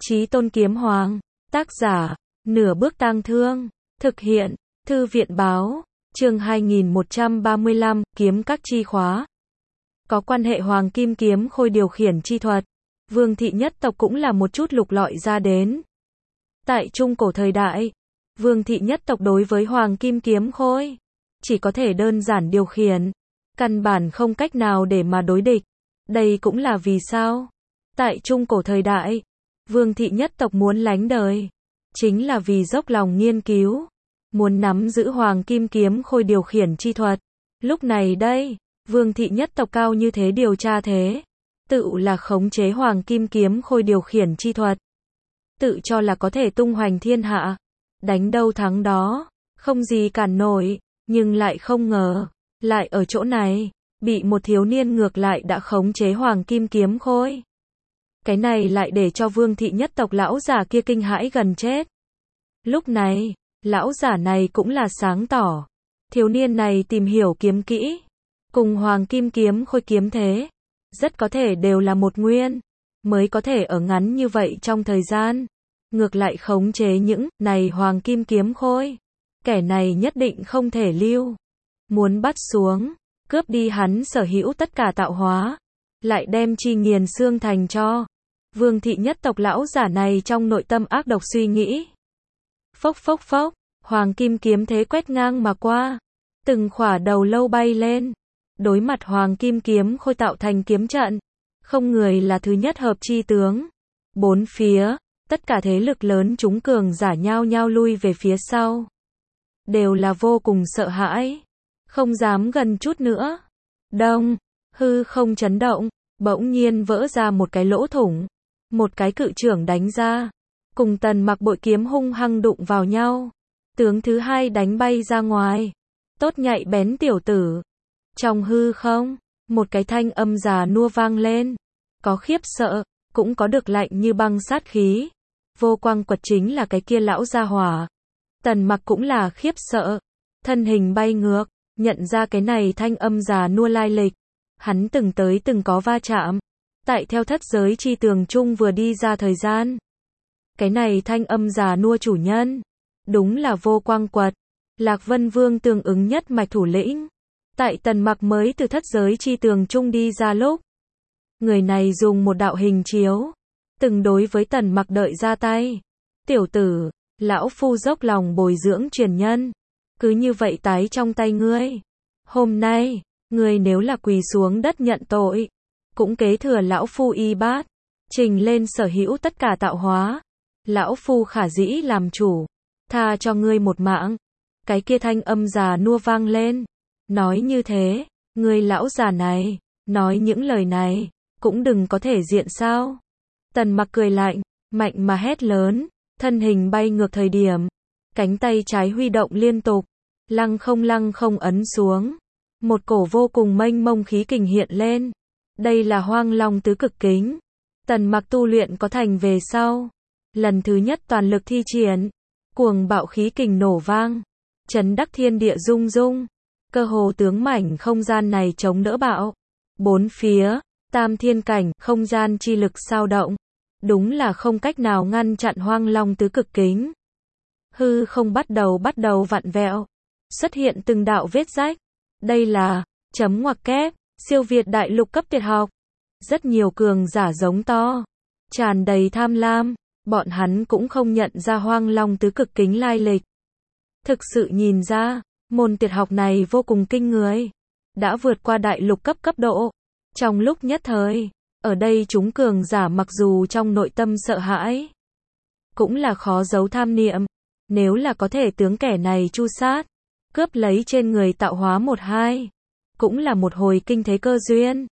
Chí Tôn Kiếm Hoàng, tác giả, Nửa Bước Tang Thương, thực hiện, Thư viện báo, chương 2135, kiếm các chi khóa. Có quan hệ Hoàng Kim Kiếm Khôi điều khiển chi thuật, Vương thị nhất tộc cũng là một chút lục lọi ra đến. Tại trung cổ thời đại, Vương thị nhất tộc đối với Hoàng Kim Kiếm Khôi, chỉ có thể đơn giản điều khiển, căn bản không cách nào để mà đối địch. Đây cũng là vì sao, tại trung cổ thời đại, Vương thị nhất tộc muốn lánh đời, chính là vì dốc lòng nghiên cứu, muốn nắm giữ Hoàng Kim Kiếm Khôi điều khiển chi thuật. Lúc này đây, Vương thị nhất tộc cao như thế điều tra thế, tự là khống chế Hoàng Kim Kiếm Khôi điều khiển chi thuật, tự cho là có thể tung hoành thiên hạ, đánh đâu thắng đó, không gì cản nổi, nhưng lại không ngờ, lại ở chỗ này, bị một thiếu niên ngược lại đã khống chế Hoàng Kim Kiếm Khôi. Cái này lại để cho Vương thị nhất tộc lão giả kia kinh hãi gần chết. Lúc này, lão giả này cũng là sáng tỏ, thiếu niên này tìm hiểu kiếm kỹ, cùng Hoàng Kim Kiếm Khôi kiếm thế, rất có thể đều là một nguyên, mới có thể ở ngắn như vậy trong thời gian, ngược lại khống chế những này Hoàng Kim Kiếm Khôi. Kẻ này nhất định không thể lưu, muốn bắt xuống, cướp đi hắn sở hữu tất cả tạo hóa, lại đem chi nghiền xương thành cho. Vương thị nhất tộc lão giả này trong nội tâm ác độc suy nghĩ. Phốc phốc phốc, Hoàng Kim kiếm thế quét ngang mà qua, từng khỏa đầu lâu bay lên, đối mặt Hoàng Kim Kiếm Khôi tạo thành kiếm trận, không người là thứ nhất hợp chi tướng. Bốn phía, tất cả thế lực lớn chúng cường giả nhao nhao lui về phía sau, đều là vô cùng sợ hãi, không dám gần chút nữa. Đông, hư không chấn động, bỗng nhiên vỡ ra một cái lỗ thủng, một cái cự chưởng đánh ra, cùng Tần Mặc bội kiếm hung hăng đụng vào nhau, tướng thứ hai đánh bay ra ngoài. Tốt nhạy bén tiểu tử. Trong hư không, một cái thanh âm già nua vang lên, có khiếp sợ, cũng có được lạnh như băng sát khí. Vô Quang Quật chính là cái kia lão gia hỏa. Tần Mặc cũng là khiếp sợ, thân hình bay ngược, nhận ra cái này thanh âm già nua lai lịch. Hắn từng có va chạm, tại theo thất giới chi tường chung vừa đi ra thời gian. Cái này thanh âm già nua chủ nhân, đúng là Vô Quang Quật, Lạc Vân Vương tương ứng nhất mạch thủ lĩnh. Tại Tần Mặc mới từ thất giới chi tường chung đi ra lúc, người này dùng một đạo hình chiếu, từng đối với Tần Mặc đợi ra tay. Tiểu tử, lão phu dốc lòng bồi dưỡng truyền nhân, cứ như vậy tái trong tay ngươi. Hôm nay, ngươi nếu là quỳ xuống đất nhận tội, cũng kế thừa lão phu y bát, trình lên sở hữu tất cả tạo hóa, lão phu khả dĩ làm chủ, tha cho ngươi một mạng. Cái kia thanh âm già nua vang lên, nói như thế, ngươi lão già này, nói những lời này, cũng đừng có thể diện sao. Tần Mặc cười lạnh, mạnh mà hét lớn, thân hình bay ngược thời điểm, cánh tay trái huy động liên tục, lăng không ấn xuống, một cổ vô cùng mênh mông khí kình hiện lên. Đây là Hoang Long tứ cực kính. Tần Mặc tu luyện có thành về sau, lần thứ nhất toàn lực thi triển, cuồng bạo khí kình nổ vang, chấn đắc thiên địa rung rung, cơ hồ tướng mảnh không gian này chống đỡ bạo. Bốn phía, tam thiên cảnh, không gian chi lực sao động, đúng là không cách nào ngăn chặn Hoang Long tứ cực kính. Hư không bắt đầu vặn vẹo, xuất hiện từng đạo vết rách. Đây là chấm ngoặc kép, siêu việt đại lục cấp tuyệt học. Rất nhiều cường giả giống to, tràn đầy tham lam, bọn hắn cũng không nhận ra Hoang Long tứ cực kính lai lịch. Thực sự nhìn ra, môn tuyệt học này vô cùng kinh người, đã vượt qua đại lục cấp độ. Trong lúc nhất thời, ở đây chúng cường giả mặc dù trong nội tâm sợ hãi, cũng là khó giấu tham niệm, nếu là có thể tướng kẻ này tru sát, cướp lấy trên người tạo hóa một hai, cũng là một hồi kinh thế cơ duyên.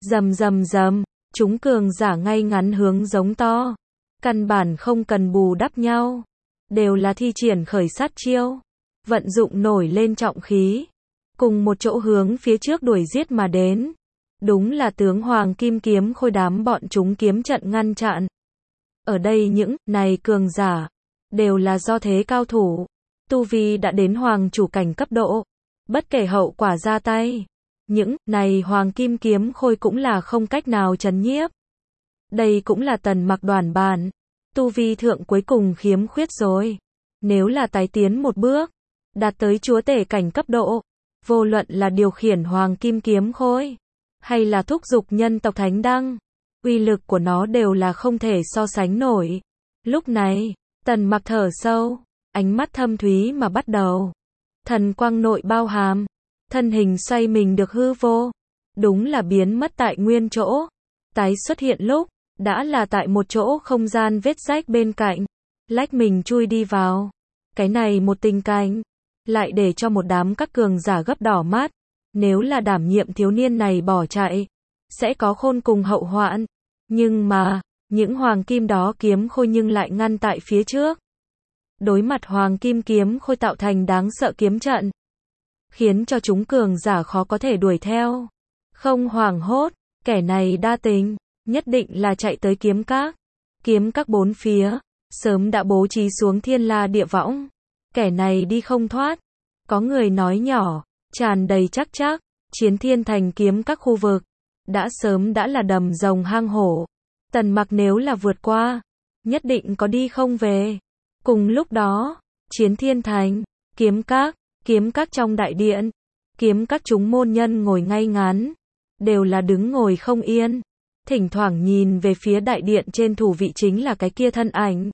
Rầm, chúng cường giả ngay ngắn hướng giống to, căn bản không cần bù đắp nhau, đều là thi triển khởi sát chiêu, vận dụng nổi lên trọng khí, cùng một chỗ hướng phía trước đuổi giết mà đến. Đúng là tướng Hoàng Kim Kiếm Khôi đám bọn chúng kiếm trận ngăn chặn. Ở đây những này cường giả, đều là do thế cao thủ, tu vi đã đến hoàng chủ cảnh cấp độ, bất kể hậu quả ra tay, những này Hoàng Kim Kiếm Khôi cũng là không cách nào trấn nhiếp. Đây cũng là Tần Mặc đoàn bản, tu vi thượng cuối cùng khiếm khuyết rồi. Nếu là tái tiến một bước, đạt tới chúa tể cảnh cấp độ, vô luận là điều khiển hoàng kim kiếm khôi, hay là thúc giục nhân tộc thánh đăng, uy lực của nó đều là không thể so sánh nổi. Lúc này, Tần Mặc thở sâu, ánh mắt thâm thúy mà bắt đầu. Thần quang nội bao hàm, thân hình xoay mình được hư vô, đúng là biến mất tại nguyên chỗ, tái xuất hiện lúc, đã là tại một chỗ không gian vết rách bên cạnh, lách mình chui đi vào. Cái này một tình cảnh, lại để cho một đám các cường giả gấp đỏ mắt, nếu là đảm nhiệm thiếu niên này bỏ chạy, sẽ có khôn cùng hậu hoạn, nhưng mà, những hoàng kim đó kiếm khôi nhưng lại ngăn tại phía trước. Đối mặt hoàng kim kiếm khôi tạo thành đáng sợ kiếm trận, khiến cho chúng cường giả khó có thể đuổi theo. Không hoảng hốt, kẻ này đa tình, nhất định là chạy tới kiếm các. Kiếm các bốn phía, sớm đã bố trí xuống thiên la địa võng. Kẻ này đi không thoát. Có người nói nhỏ, tràn đầy chắc chắc, Chiến Thiên Thành kiếm các khu vực, đã sớm đã là đầm rồng hang hổ. Tần Mặc nếu là vượt qua, nhất định có đi không về. Cùng lúc đó, Chiến Thiên Thành, kiếm các trong đại điện, kiếm các chúng môn nhân ngồi ngay ngắn, đều là đứng ngồi không yên, thỉnh thoảng nhìn về phía đại điện trên thủ vị chính là cái kia thân ảnh,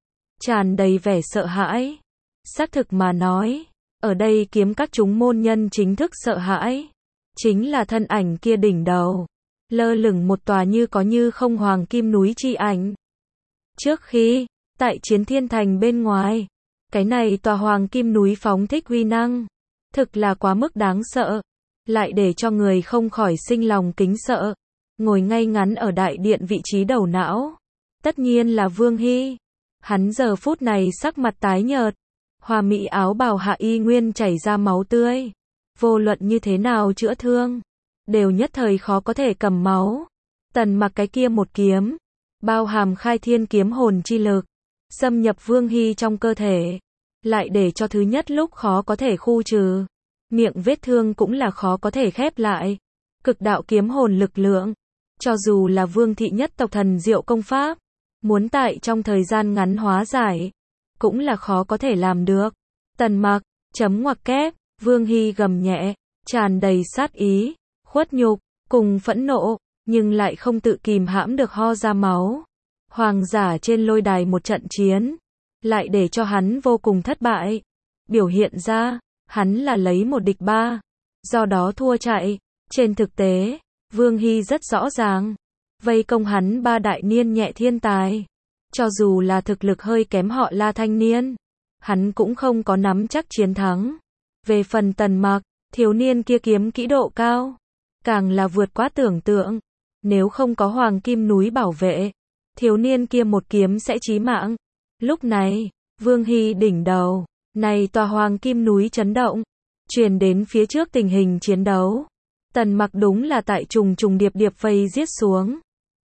tràn đầy vẻ sợ hãi. Xác thực mà nói, ở đây kiếm các chúng môn nhân chính thức sợ hãi, chính là thân ảnh kia đỉnh đầu, lơ lửng một tòa như có như không hoàng kim núi chi ảnh. Trước khi, tại Chiến Thiên Thành bên ngoài, cái này tòa hoàng kim núi phóng thích uy năng, thực là quá mức đáng sợ, lại để cho người không khỏi sinh lòng kính sợ. Ngồi ngay ngắn ở đại điện vị trí đầu não, tất nhiên là Vương Hy. Hắn giờ phút này sắc mặt tái nhợt, hoa mỹ áo bào hạ y nguyên chảy ra máu tươi. Vô luận như thế nào chữa thương, đều nhất thời khó có thể cầm máu. Tần Mặc cái kia một kiếm, bao hàm khai thiên kiếm hồn chi lực, xâm nhập Vương Hy trong cơ thể, lại để cho thứ nhất lúc khó có thể khu trừ, miệng vết thương cũng là khó có thể khép lại. Cực đạo kiếm hồn lực lượng, cho dù là Vương thị nhất tộc thần diệu công pháp, muốn tại trong thời gian ngắn hóa giải, cũng là khó có thể làm được. Tần Mặc, chấm ngoặc kép, Vương Hy gầm nhẹ, tràn đầy sát ý, khuất nhục, cùng phẫn nộ, nhưng lại không tự kìm hãm được ho ra máu. Hoàng giả trên lôi đài một trận chiến, lại để cho hắn vô cùng thất bại. Biểu hiện ra, hắn là lấy một địch ba, do đó thua chạy. Trên thực tế, Vương Hy rất rõ ràng, vây công hắn ba đại niên nhẹ thiên tài. Cho dù là thực lực hơi kém họ La thanh niên, hắn cũng không có nắm chắc chiến thắng. Về phần Tần Mặc, thiếu niên kia kiếm kỹ độ cao, càng là vượt quá tưởng tượng. Nếu không có hoàng kim núi bảo vệ, thiếu niên kia một kiếm sẽ chí mạng. Lúc này, Vương Hy đỉnh đầu, này tòa hoàng kim núi chấn động, truyền đến phía trước tình hình chiến đấu. Tần Mặc đúng là tại trùng trùng điệp điệp vây giết xuống.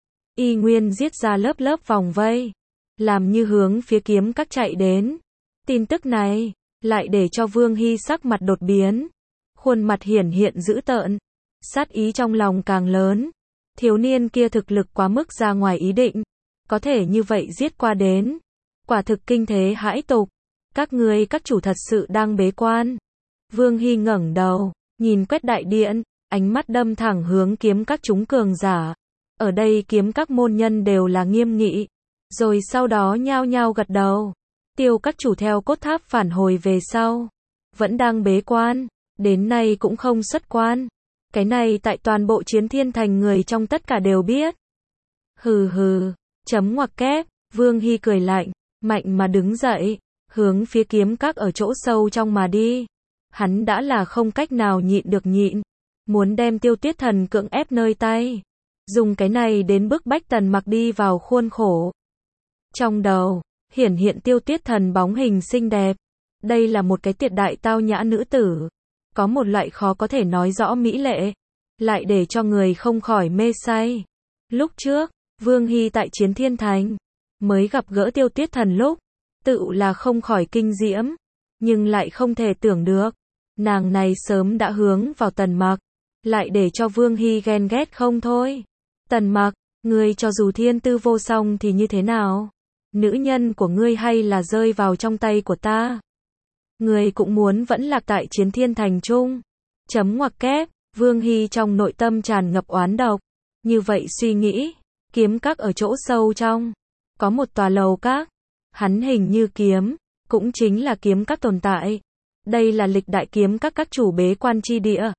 Y nguyên giết ra lớp lớp vòng vây, làm như hướng phía kiếm các chạy đến. Tin tức này, lại để cho Vương Hy sắc mặt đột biến, khuôn mặt hiển hiện dữ tợn, sát ý trong lòng càng lớn. Thiếu niên kia thực lực quá mức ra ngoài ý định, có thể như vậy giết qua đến, quả thực kinh thế hãi tục. Các ngươi các chủ thật sự đang bế quan. Vương Hy ngẩng đầu, nhìn quét đại điện, ánh mắt đâm thẳng hướng kiếm các chúng cường giả. Ở đây kiếm các môn nhân đều là nghiêm nghị, rồi sau đó nhao nhao gật đầu. Tiêu các chủ theo cốt tháp phản hồi về sau, vẫn đang bế quan, đến nay cũng không xuất quan. Cái này tại toàn bộ Chiến Thiên Thành người trong tất cả đều biết. Hừ hừ, chấm ngoặc kép, Vương Hy cười lạnh, mạnh mà đứng dậy, hướng phía kiếm các ở chỗ sâu trong mà đi. Hắn đã là không cách nào nhịn được nhịn, muốn đem Tiêu Tuyết Thần cưỡng ép nơi tay, dùng cái này đến bức bách Tần Mặc đi vào khuôn khổ. Trong đầu, hiển hiện Tiêu Tuyết Thần bóng hình xinh đẹp. Đây là một cái tuyệt đại tao nhã nữ tử, có một loại khó có thể nói rõ mỹ lệ, lại để cho người không khỏi mê say. Lúc trước, Vương Hy tại Chiến Thiên Thành, mới gặp gỡ Tiêu Tuyết Thần lúc, tự là không khỏi kinh diễm, nhưng lại không thể tưởng được, nàng này sớm đã hướng vào Tần Mặc, lại để cho Vương Hy ghen ghét không thôi. Tần Mặc, ngươi cho dù thiên tư vô song thì như thế nào? nữ nhân của ngươi hay là rơi vào trong tay của ta. Ngươi cũng muốn vẫn lạc tại Chiến Thiên Thành chung. Chấm ngoặc kép, Vương Hy trong nội tâm tràn ngập oán độc. Như vậy suy nghĩ, kiếm các ở chỗ sâu trong. Có một tòa lầu các. Hắn hình như kiếm, cũng chính là kiếm các tồn tại. Đây là lịch đại kiếm các chủ bế quan chi địa.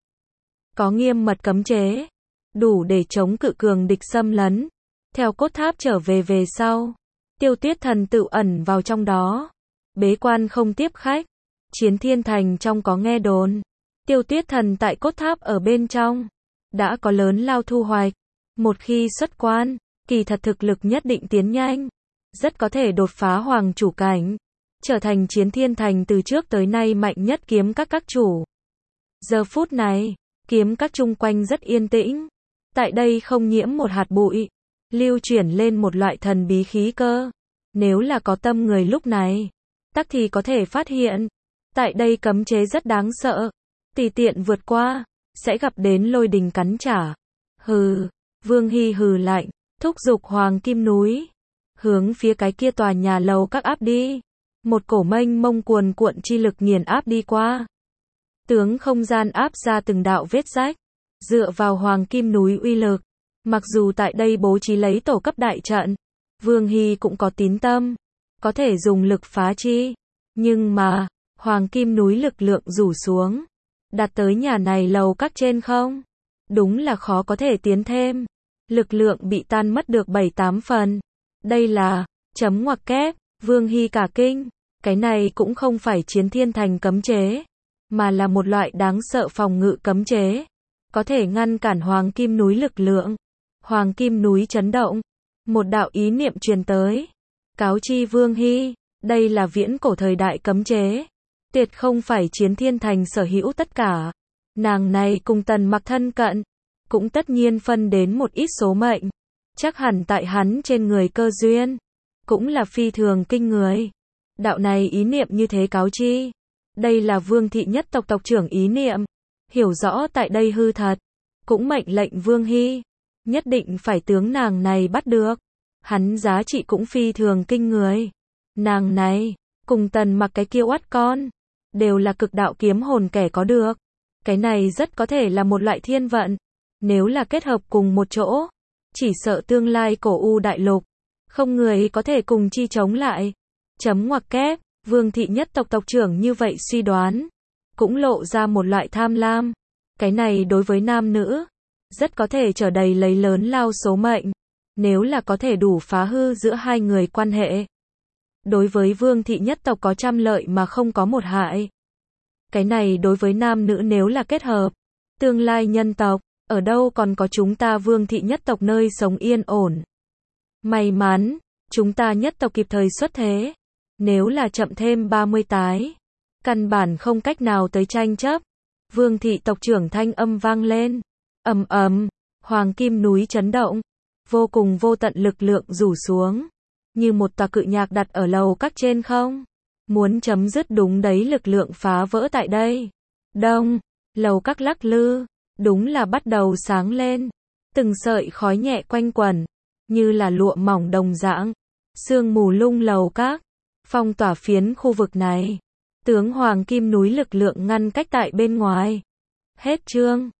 Có nghiêm mật cấm chế, đủ để chống cự cường địch xâm lấn. Theo cốt tháp trở về sau, Tiêu Tuyết Thần tự ẩn vào trong đó. Bế quan không tiếp khách. Chiến Thiên Thành trong có nghe đồn. Tiêu Tuyết Thần tại cốt tháp ở bên trong. Đã có lớn lao thu hoạch. Một khi xuất quan, kỳ thật thực lực nhất định tiến nhanh. Rất có thể đột phá hoàng chủ cảnh. Trở thành Chiến Thiên Thành từ trước tới nay mạnh nhất kiếm các chủ. Giờ phút này, kiếm các chung quanh rất yên tĩnh. Tại đây không nhiễm một hạt bụi. Lưu chuyển lên một loại thần bí khí cơ. Nếu là có tâm người lúc này, tắc thì có thể phát hiện. Tại đây cấm chế rất đáng sợ. Tùy tiện vượt qua, sẽ gặp đến lôi đình cắn trả. Hừ, Vương Hy hừ lạnh, thúc giục Hoàng Kim núi. Hướng phía cái kia tòa nhà lầu các áp đi. Một cổ mênh mông cuồn cuộn chi lực nghiền áp đi qua. Tướng không gian áp ra từng đạo vết rách. Dựa vào Hoàng Kim núi uy lực. Mặc dù tại đây bố trí lấy tổ cấp đại trận. Vương Hy cũng có tín tâm. Có thể dùng lực phá chi. Nhưng mà, Hoàng Kim núi lực lượng rủ xuống. Đạt tới nhà này lầu các trên không? Đúng là khó có thể tiến thêm. Lực lượng bị tan mất được 7-8 phần. Đây là, chấm ngoặc kép, Vương Hy cả kinh. Cái này cũng không phải Chiến Thiên Thành cấm chế. Mà là một loại đáng sợ phòng ngự cấm chế. Có thể ngăn cản Hoàng Kim núi lực lượng. Hoàng Kim núi chấn động. Một đạo ý niệm truyền tới. Cáo chi Vương Hy. Đây là viễn cổ thời đại cấm chế. Tuyệt không phải Chiến Thiên Thành sở hữu tất cả. Nàng này cùng Tần Mặc thân cận. Cũng tất nhiên phân đến một ít số mệnh. Chắc hẳn tại hắn trên người cơ duyên. Cũng là phi thường kinh người. Đạo này ý niệm như thế cáo chi. Đây là Vương thị nhất tộc tộc trưởng ý niệm. Hiểu rõ tại đây hư thật. Cũng mệnh lệnh Vương Hy. Nhất định phải tướng nàng này bắt được. Hắn giá trị cũng phi thường kinh người. Nàng này, cùng Tần Mặc cái kia oát con. Đều là cực đạo kiếm hồn kẻ có được. Cái này rất có thể là một loại thiên vận. Nếu là kết hợp cùng một chỗ. Chỉ sợ tương lai cổ u đại lục. Không người có thể cùng chi chống lại. Chấm ngoặc kép, Vương thị nhất tộc tộc trưởng như vậy suy đoán. Cũng lộ ra một loại tham lam. Cái này đối với nam nữ. Rất có thể trở đầy lấy lớn lao số mệnh. Nếu là có thể đủ phá hư giữa hai người quan hệ. Đối với Vương thị nhất tộc có trăm lợi mà không có một hại. Cái này đối với nam nữ nếu là kết hợp. Tương lai nhân tộc, ở đâu còn có chúng ta Vương thị nhất tộc nơi sống yên ổn. May mắn, chúng ta nhất tộc kịp thời xuất thế. Nếu là chậm thêm 30 tái. Căn bản không cách nào tới tranh chấp. Vương thị tộc trưởng thanh âm vang lên. Ầm ầm, Hoàng Kim núi chấn động. Vô cùng vô tận lực lượng rủ xuống. Như một tòa cự nhạc đặt ở lầu các trên không. Muốn chấm dứt đúng đấy lực lượng phá vỡ tại đây. Đông, lầu các lắc lư. Đúng là bắt đầu sáng lên. Từng sợi khói nhẹ quanh quẩn. Như là lụa mỏng đồng dạng. Sương mù lung lầu các. Phong tỏa phiến khu vực này. Tướng Hoàng Kim núi lực lượng ngăn cách tại bên ngoài. Hết chương.